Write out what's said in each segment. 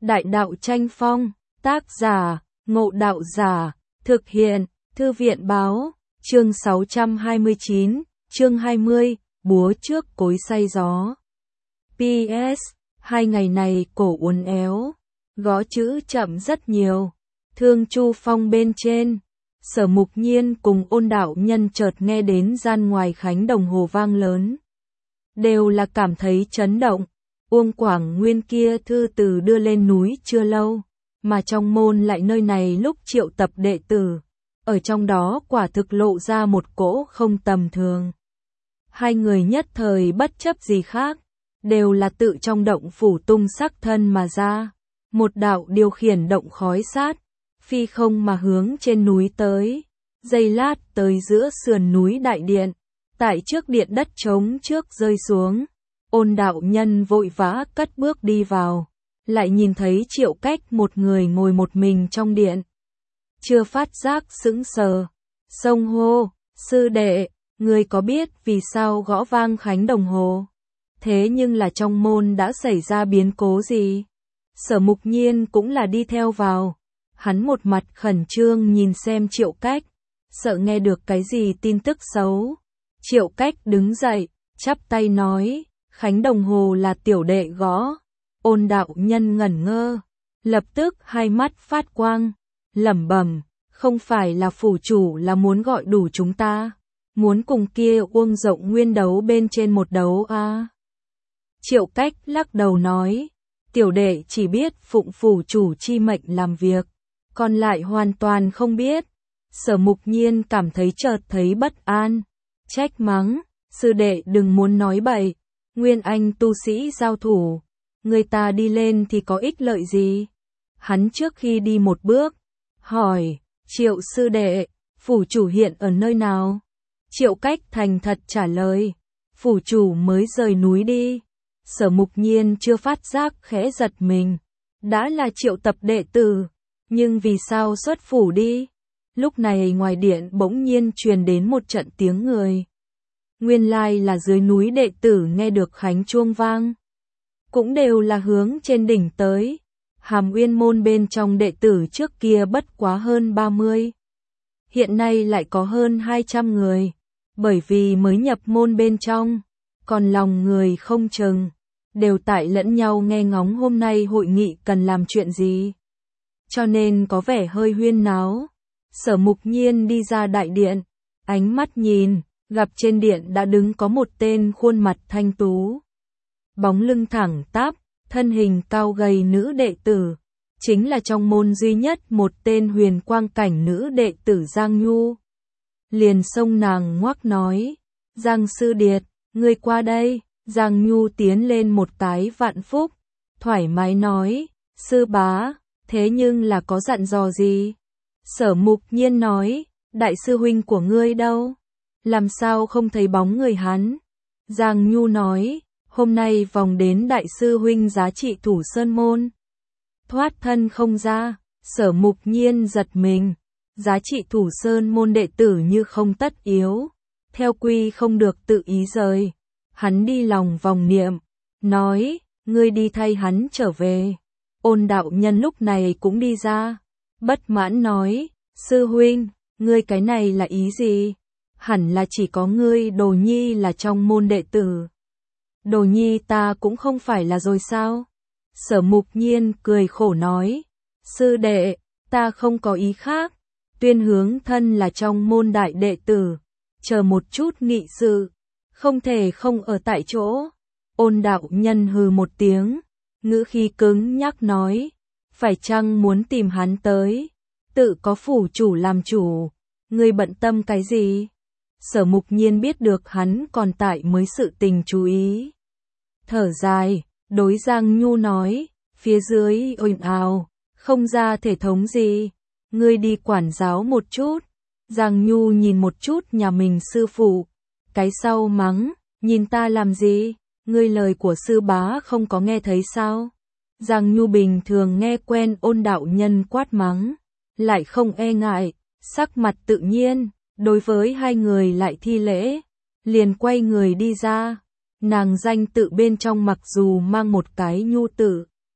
Đại đạo tranh phong, tác giả, Ngộ Đạo Giả, thực hiện, Thư viện báo, chương 629, chương 20, búa trước cối xay gió. PS, 2 ngày này cổ uốn éo, gõ chữ chậm rất nhiều. Thương Chu Phong bên trên, Sở Mục Nhiên cùng Ôn đạo nhân chợt nghe đến gian ngoài khánh đồng hồ vang lớn. Đều là cảm thấy chấn động. Uông Quảng Nguyên kia thư từ đưa lên núi chưa lâu, mà trong môn lại nơi này lúc triệu tập đệ tử, ở trong đó quả thực lộ ra một cỗ không tầm thường. Hai người nhất thời bất chấp gì khác, đều là tự trong động phủ tung sắc thân mà ra, một đạo điều khiển động khói sát, phi không mà hướng trên núi tới, giây lát tới giữa sườn núi đại điện, tại trước điện đất trống trước rơi xuống. Ôn đạo nhân vội vã cất bước đi vào, lại nhìn thấy Triệu Cách một người ngồi một mình trong điện. Chưa phát giác sững sờ, xông hô, sư đệ, người có biết vì sao gõ vang khánh đồng hồ? Thế nhưng là trong môn đã xảy ra biến cố gì? Sở Mục Nhiên cũng là đi theo vào, hắn một mặt khẩn trương nhìn xem Triệu Cách, sợ nghe được cái gì tin tức xấu. Triệu Cách đứng dậy, chắp tay nói, khánh đồng hồ là tiểu đệ gõ. Ôn đạo nhân ngẩn ngơ, lập tức hai mắt phát quang, lẩm bẩm, không phải là phủ chủ là muốn gọi đủ chúng ta, muốn cùng kia Uông Rộng Nguyên đấu bên trên một đấu à? Triệu Cách lắc đầu nói, tiểu đệ chỉ biết phụng phủ chủ chi mệnh làm việc, còn lại hoàn toàn không biết. Sở Mục Nhiên cảm thấy chợt thấy bất an, trách mắng, sư đệ đừng muốn nói bậy. Nguyên Anh tu sĩ giao thủ, người ta đi lên thì có ích lợi gì? Hắn trước khi đi một bước, hỏi, Triệu sư đệ, phủ chủ hiện ở nơi nào? Triệu Cách thành thật trả lời, phủ chủ mới rời núi đi. Sở Mục Nhiên chưa phát giác khẽ giật mình, đã là triệu tập đệ tử, nhưng vì sao xuất phủ đi? Lúc này ngoài điện bỗng nhiên truyền đến một trận tiếng người. Nguyên lai là dưới núi đệ tử nghe được khánh chuông vang, cũng đều là hướng trên đỉnh tới. Hàm Uyên môn bên trong đệ tử trước kia bất quá hơn 30, hiện nay lại có hơn 200 người, bởi vì mới nhập môn bên trong, còn lòng người không chừng, đều tại lẫn nhau nghe ngóng hôm nay hội nghị cần làm chuyện gì, cho nên có vẻ hơi huyên náo. Sở Mục Nhiên đi ra đại điện, ánh mắt nhìn, gặp trên điện đã đứng có một tên khuôn mặt thanh tú, bóng lưng thẳng tắp, thân hình cao gầy nữ đệ tử, chính là trong môn duy nhất một tên huyền quang cảnh nữ đệ tử Giang Nhu. Liền xông nàng ngoắc nói, Giang sư điệt, ngươi qua đây. Giang Nhu tiến lên một cái vạn phúc, thoải mái nói, sư bá, thế nhưng là có dặn dò gì? Sở Mục Nhiên nói, đại sư huynh của ngươi đâu? Làm sao không thấy bóng người hắn? Giang Nhu nói, hôm nay vòng đến đại sư huynh giá trị thủ sơn môn. Thoát thân không ra, Sở Mục Nhiên giật mình, giá trị thủ sơn môn đệ tử như không tất yếu, theo quy không được tự ý rời. Hắn đi lòng vòng niệm, nói, ngươi đi thay hắn trở về. Ôn đạo nhân lúc này cũng đi ra, bất mãn nói, sư huynh, ngươi cái này là ý gì? Hẳn là chỉ có ngươi Đồ Nhi là trong môn đệ tử. Đồ Nhi ta cũng không phải là rồi sao? Sở Mục Nhiên cười khổ nói, sư đệ, ta không có ý khác, tuyên hướng thân là trong môn đại đệ tử, chờ một chút nghị sự, không thể không ở tại chỗ. Ôn đạo nhân hừ một tiếng, ngữ khí cứng nhắc nói, phải chăng muốn tìm hắn tới, tự có phủ chủ làm chủ, ngươi bận tâm cái gì? Sở Mục Nhiên biết được hắn còn tại mới sự tình chú ý. Thở dài, đối Giang Nhu nói, phía dưới ồn ào, không ra thể thống gì, ngươi đi quản giáo một chút. Giang Nhu nhìn một chút nhà mình sư phụ, cái sau mắng, nhìn ta làm gì, ngươi lời của sư bá không có nghe thấy sao? Giang Nhu bình thường nghe quen ôn đạo nhân quát mắng, lại không e ngại, sắc mặt tự nhiên, đối với hai người lại thi lễ, liền quay người đi ra. Nàng danh tự bên trong mặc dù mang một cái nhu tử,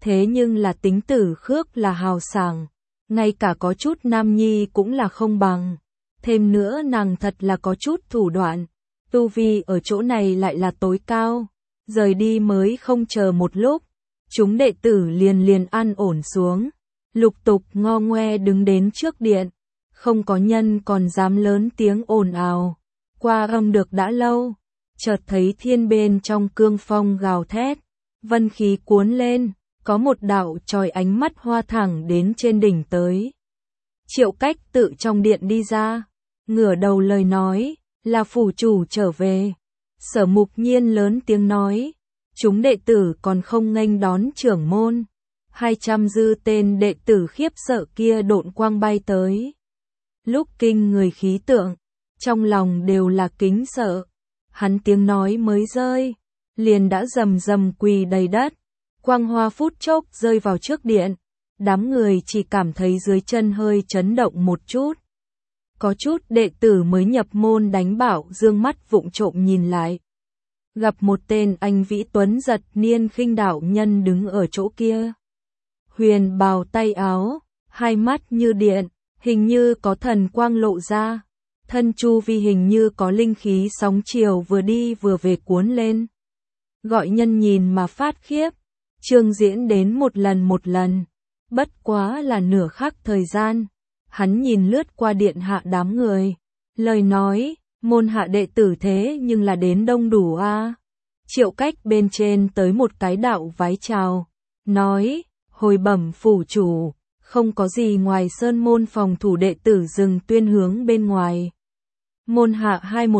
thế nhưng là tính tử khước là hào sảng, ngay cả có chút nam nhi cũng là không bằng. Thêm nữa nàng thật là có chút thủ đoạn, tu vi ở chỗ này lại là tối cao. Rời đi mới không chờ một lúc, chúng đệ tử liền an ổn xuống, lục tục ngo ngoe đứng đến trước điện, không có nhân còn dám lớn tiếng ồn ào. Qua âm được đã lâu, chợt thấy thiên bên trong cương phong gào thét, vân khí cuốn lên, có một đạo chói ánh mắt hoa thẳng đến trên đỉnh tới. Triệu Cách tự trong điện đi ra, ngửa đầu lời nói, là phủ chủ trở về. Sở Mục Nhiên lớn tiếng nói, chúng đệ tử còn không nghênh đón trưởng môn. 200 dư tên đệ tử khiếp sợ kia độn quang bay tới. Lúc kinh người khí tượng, trong lòng đều là kính sợ. Hắn tiếng nói mới rơi, liền đã rầm rầm quỳ đầy đất. Quang hoa phút chốc rơi vào trước điện, đám người chỉ cảm thấy dưới chân hơi chấn động một chút. Có chút đệ tử mới nhập môn đánh bảo dương mắt vụng trộm nhìn lại. Gặp một tên anh vĩ tuấn giật niên khinh đạo nhân đứng ở chỗ kia. Huyền bào tay áo, hai mắt như điện, hình như có thần quang lộ ra. Thân chu vi hình như có linh khí sóng chiều vừa đi vừa về cuốn lên. Gọi nhân nhìn mà phát khiếp. Chương diễn đến một lần, bất quá là nửa khắc thời gian. Hắn nhìn lướt qua điện hạ đám người, lời nói, môn hạ đệ tử thế nhưng là đến đông đủ a. Triệu Cách bên trên tới một cái đạo vái chào, nói, hồi bẩm phủ chủ, không có gì ngoài sơn môn phòng thủ đệ tử dừng tuyên hướng bên ngoài. Môn hạ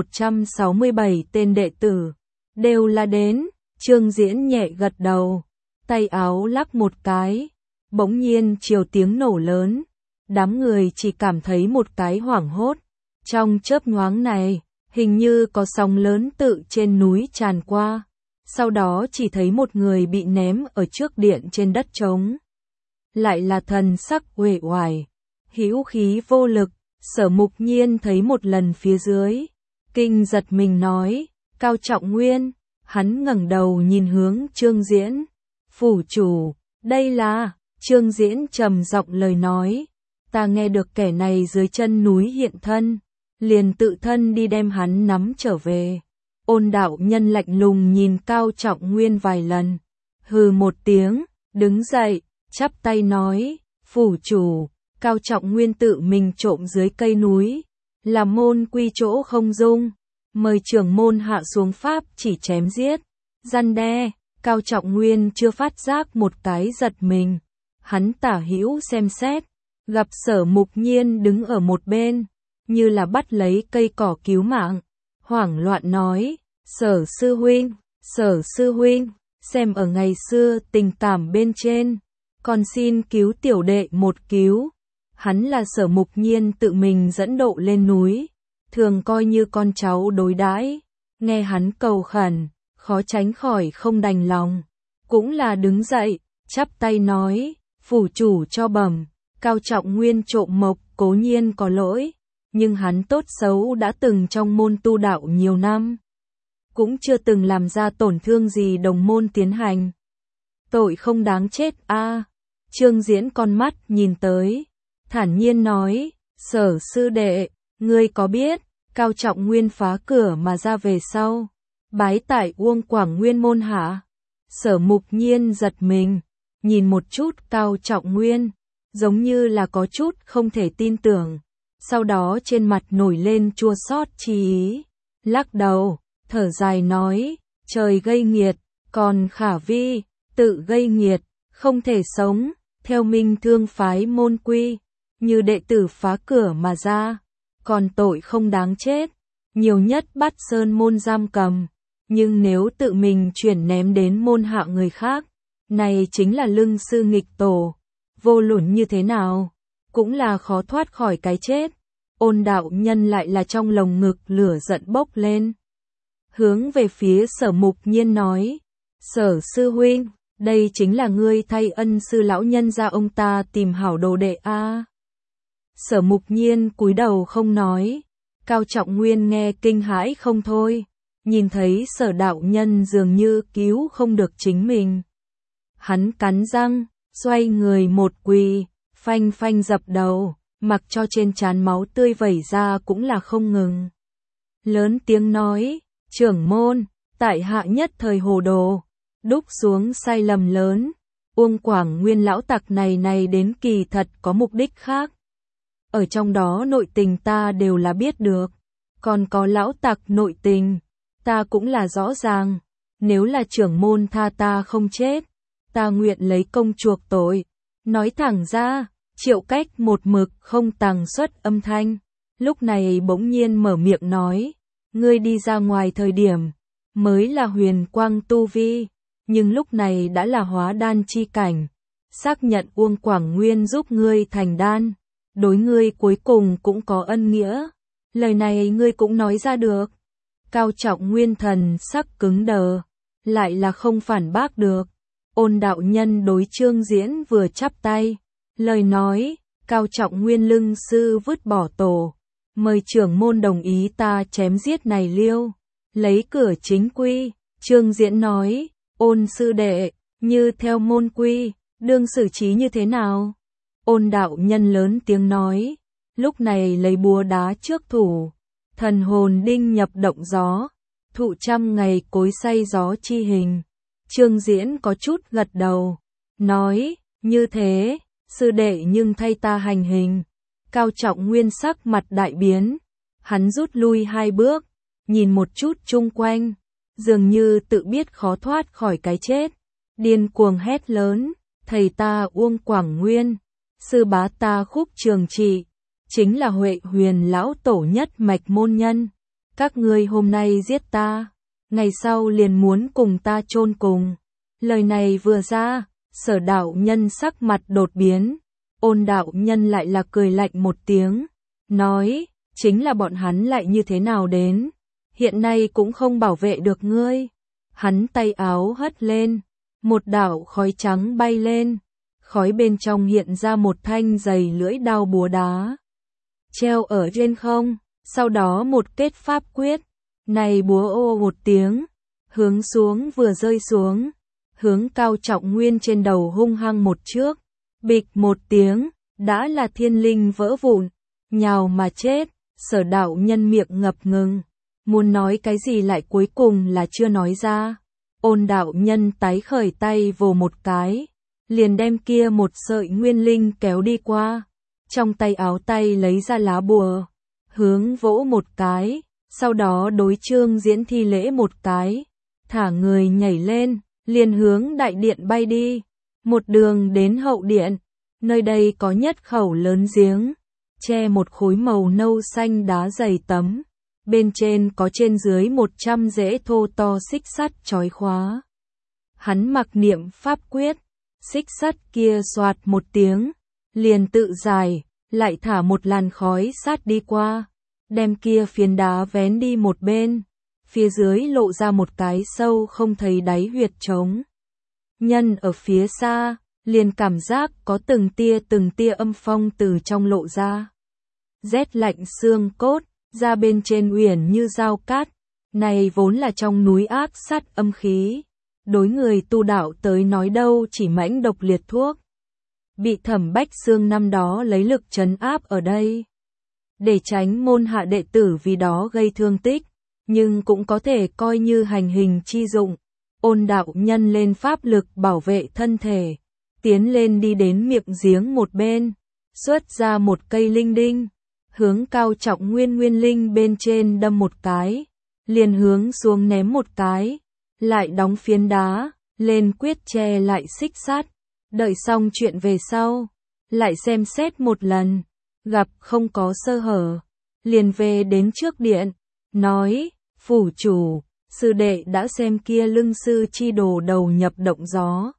2167 tên đệ tử, đều là đến. Trương Diễn nhẹ gật đầu, tay áo lắc một cái, bỗng nhiên chiều tiếng nổ lớn. Đám người chỉ cảm thấy một cái hoảng hốt. Trong chớp nhoáng này, hình như có sóng lớn tự trên núi tràn qua. Sau đó chỉ thấy một người bị ném ở trước điện trên đất trống. Lại là thần sắc uể oải, hữu khí vô lực. Sở Mục Nhiên thấy một lần phía dưới, kinh giật mình nói, Cao Trọng Nguyên. Hắn ngẩng đầu nhìn hướng Trương Diễn. Phủ chủ, đây là. Trương Diễn trầm giọng lời nói. Ta nghe được kẻ này dưới chân núi hiện thân, liền tự thân đi đem hắn nắm trở về. Ôn đạo nhân lạnh lùng nhìn Cao Trọng Nguyên vài lần, hừ một tiếng, đứng dậy, chắp tay nói, phủ chủ, Cao Trọng Nguyên tự mình trộm dưới cây núi, là môn quy chỗ không dung, mời trưởng môn hạ xuống pháp chỉ chém giết, răn đe. Cao Trọng Nguyên chưa phát giác một cái giật mình, hắn tả hữu xem xét. Gặp Sở Mục Nhiên đứng ở một bên, như là bắt lấy cây cỏ cứu mạng, hoảng loạn nói, Sở sư huynh, xem ở ngày xưa tình cảm bên trên, còn xin cứu tiểu đệ một cứu. Hắn là Sở Mục Nhiên tự mình dẫn độ lên núi, thường coi như con cháu đối đãi, nghe hắn cầu khẩn, khó tránh khỏi không đành lòng, cũng là đứng dậy, chắp tay nói, phủ chủ cho bẩm. Cao Trọng Nguyên trộm mộc cố nhiên có lỗi, nhưng hắn tốt xấu đã từng trong môn tu đạo nhiều năm, cũng chưa từng làm ra tổn thương gì đồng môn tiến hành. Tội không đáng chết a. Trương Diễn con mắt nhìn tới, thản nhiên nói, Sở sư đệ, ngươi có biết, Cao Trọng Nguyên phá cửa mà ra về sau, bái tại Uông Quảng Nguyên môn hạ. Sở Mục Nhiên giật mình, nhìn một chút Cao Trọng Nguyên, giống như là có chút không thể tin tưởng, sau đó trên mặt nổi lên chua xót chi ý, lắc đầu, thở dài nói, trời gây nghiệt, còn khả vi, tự gây nghiệt, không thể sống, theo Minh Thương phái môn quy, như đệ tử phá cửa mà ra, còn tội không đáng chết, nhiều nhất bắt sơn môn giam cầm, nhưng nếu tự mình chuyển ném đến môn hạ người khác, này chính là lưng sư nghịch tổ. Vô luận như thế nào, cũng là khó thoát khỏi cái chết. Ôn đạo nhân lại là trong lồng ngực lửa giận bốc lên. Hướng về phía Sở Mục Nhiên nói, Sở sư huynh, đây chính là ngươi thay ân sư lão nhân ra ông ta tìm hảo đồ đệ a. Sở Mục Nhiên cúi đầu không nói, Cao Trọng Nguyên nghe kinh hãi không thôi, nhìn thấy Sở đạo nhân dường như cứu không được chính mình. Hắn cắn răng, xoay người một quỳ, phanh phanh dập đầu, mặc cho trên trán máu tươi vẩy ra cũng là không ngừng. Lớn tiếng nói, trưởng môn, tại hạ nhất thời hồ đồ, đúc xuống sai lầm lớn. Uông Quảng Nguyên lão tặc này đến kỳ thật có mục đích khác. Ở trong đó nội tình ta đều là biết được, còn có lão tặc nội tình, ta cũng là rõ ràng. Nếu là trưởng môn tha ta không chết, ta nguyện lấy công chuộc tội. Nói thẳng ra, Triệu Cách một mực không tàng xuất âm thanh, lúc này bỗng nhiên mở miệng nói, ngươi đi ra ngoài thời điểm, mới là huyền quang tu vi, nhưng lúc này đã là hóa đan chi cảnh, xác nhận Uông Quảng Nguyên giúp ngươi thành đan, đối ngươi cuối cùng cũng có ân nghĩa, lời này ngươi cũng nói ra được. Cao Trọng Nguyên thần sắc cứng đờ, lại là không phản bác được. Ôn đạo nhân đối Trương Diễn vừa chắp tay, lời nói, Cao Trọng Nguyên lưng sư vứt bỏ tổ, mời trưởng môn đồng ý ta chém giết này liêu, lấy cửa chính quy. Trương Diễn nói, Ôn sư đệ, như theo môn quy, đương xử trí như thế nào? Ôn đạo nhân lớn tiếng nói, lúc này lấy búa đá trước thủ, thần hồn đinh nhập động gió, thụ 100 ngày cối xay gió chi hình. Trương Diễn có chút gật đầu, nói, như thế, sư đệ nhưng thay ta hành hình. Cao Trọng Nguyên sắc mặt đại biến, hắn rút lui 2 bước, nhìn một chút chung quanh, dường như tự biết khó thoát khỏi cái chết, điên cuồng hét lớn, thầy ta Uông Quảng Nguyên, sư bá ta Khúc Trường Trị, chính là Huệ Huyền lão tổ nhất mạch môn nhân, các ngươi hôm nay giết ta, ngày sau liền muốn cùng ta chôn cùng. Lời này vừa ra, Sở đạo nhân sắc mặt đột biến, Ôn đạo nhân lại là cười lạnh một tiếng, nói, chính là bọn hắn lại như thế nào đến, hiện nay cũng không bảo vệ được ngươi. Hắn tay áo hất lên, một đạo khói trắng bay lên, khói bên trong hiện ra một thanh dày lưỡi đao búa đá, treo ở trên không, sau đó một kết pháp quyết, này búa ô một tiếng, hướng xuống vừa rơi xuống, hướng Cao Trọng Nguyên trên đầu hung hăng một trước, bịch một tiếng, đã là thiên linh vỡ vụn, nhào mà chết. Sở đạo nhân miệng ngập ngừng, muốn nói cái gì lại cuối cùng là chưa nói ra. Ôn đạo nhân tái khởi tay vồ một cái, liền đem kia một sợi nguyên linh kéo đi qua, trong tay áo tay lấy ra lá bùa, hướng vỗ một cái, sau đó đối Trương Diễn thi lễ một cái, thả người nhảy lên, liền hướng đại điện bay đi, một đường đến hậu điện, nơi đây có nhất khẩu lớn giếng, che một khối màu nâu xanh đá dày tấm, bên trên có trên dưới 100 rễ thô to xích sắt trói khóa. Hắn mặc niệm pháp quyết, xích sắt kia xoạt một tiếng, liền tự giải, lại thả một làn khói sát đi qua, đem kia phiến đá vén đi một bên, phía dưới lộ ra một cái sâu không thấy đáy huyệt trống. Nhân ở phía xa, liền cảm giác có từng tia âm phong từ trong lộ ra. Rét lạnh xương cốt, ra bên trên uyển như dao cát, này vốn là trong núi ác sát âm khí. Đối người tu đạo tới nói đâu chỉ mãnh độc liệt thuốc. Bị Thẩm Bách Xương năm đó lấy lực trấn áp ở đây, để tránh môn hạ đệ tử vì đó gây thương tích, nhưng cũng có thể coi như hành hình chi dụng. Ôn đạo nhân lên pháp lực bảo vệ thân thể, tiến lên đi đến miệng giếng một bên, xuất ra một cây linh đinh, hướng Cao Trọng Nguyên nguyên linh bên trên đâm một cái, liền hướng xuống ném một cái, lại đóng phiến đá, lên quyết che lại xích sắt, đợi xong chuyện về sau, lại xem xét một lần, gặp không có sơ hở, liền về đến trước điện, nói, phủ chủ, sư đệ đã xem kia lưng sư chi đồ đầu nhập động gió.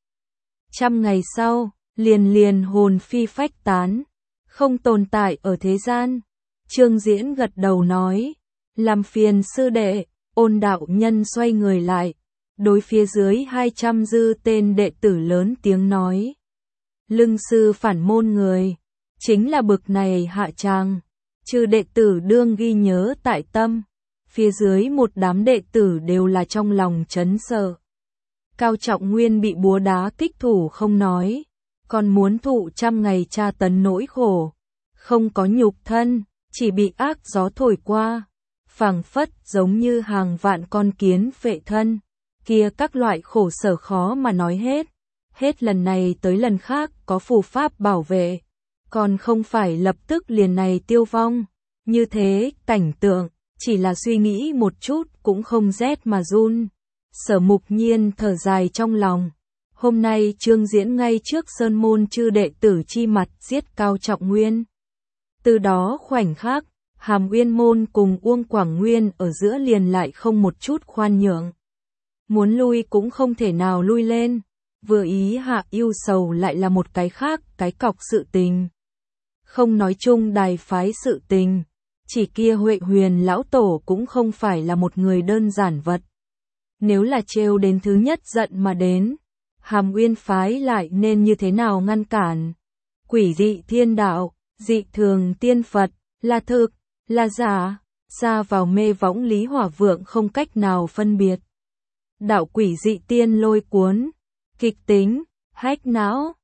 100 ngày sau, liền hồn phi phách tán, không tồn tại ở thế gian. Trương Diễn gật đầu nói, làm phiền sư đệ. Ôn đạo nhân xoay người lại, đối phía dưới 200 dư tên đệ tử lớn tiếng nói, lưng sư phản môn người, chính là bực này hạ tràng, trừ đệ tử đương ghi nhớ tại tâm, phía dưới một đám đệ tử đều là trong lòng chấn sợ. Cao Trọng Nguyên bị búa đá kích thủ không nói, còn muốn thụ trăm ngày tra tấn nỗi khổ, không có nhục thân, chỉ bị ác gió thổi qua, phảng phất giống như hàng vạn con kiến phệ thân, kia các loại khổ sở khó mà nói hết lần này tới lần khác có phù pháp bảo vệ, còn không phải lập tức liền này tiêu vong, như thế cảnh tượng, chỉ là suy nghĩ một chút cũng không rét mà run. Sở Mục Nhiên thở dài trong lòng, hôm nay Trương Diễn ngay trước sơn môn chư đệ tử chi mặt giết Cao Trọng Nguyên. Từ đó khoảnh khắc, Hàm Uyên môn cùng Uông Quảng Nguyên ở giữa liền lại không một chút khoan nhượng. Muốn lui cũng không thể nào lui lên, vừa ý hạ yêu sầu lại là một cái khác, cái cọc sự tình. Không nói chung đài phái sự tình, chỉ kia Huệ Huyền lão tổ cũng không phải là một người đơn giản vật. Nếu là trêu đến thứ nhất giận mà đến, Hàm Uyên phái lại nên như thế nào ngăn cản? Quỷ dị thiên đạo, dị thường tiên Phật, là thực, là giả, ra vào mê võng Lý Hỏa Vượng không cách nào phân biệt. Đạo quỷ dị tiên lôi cuốn, kịch tính, hách não,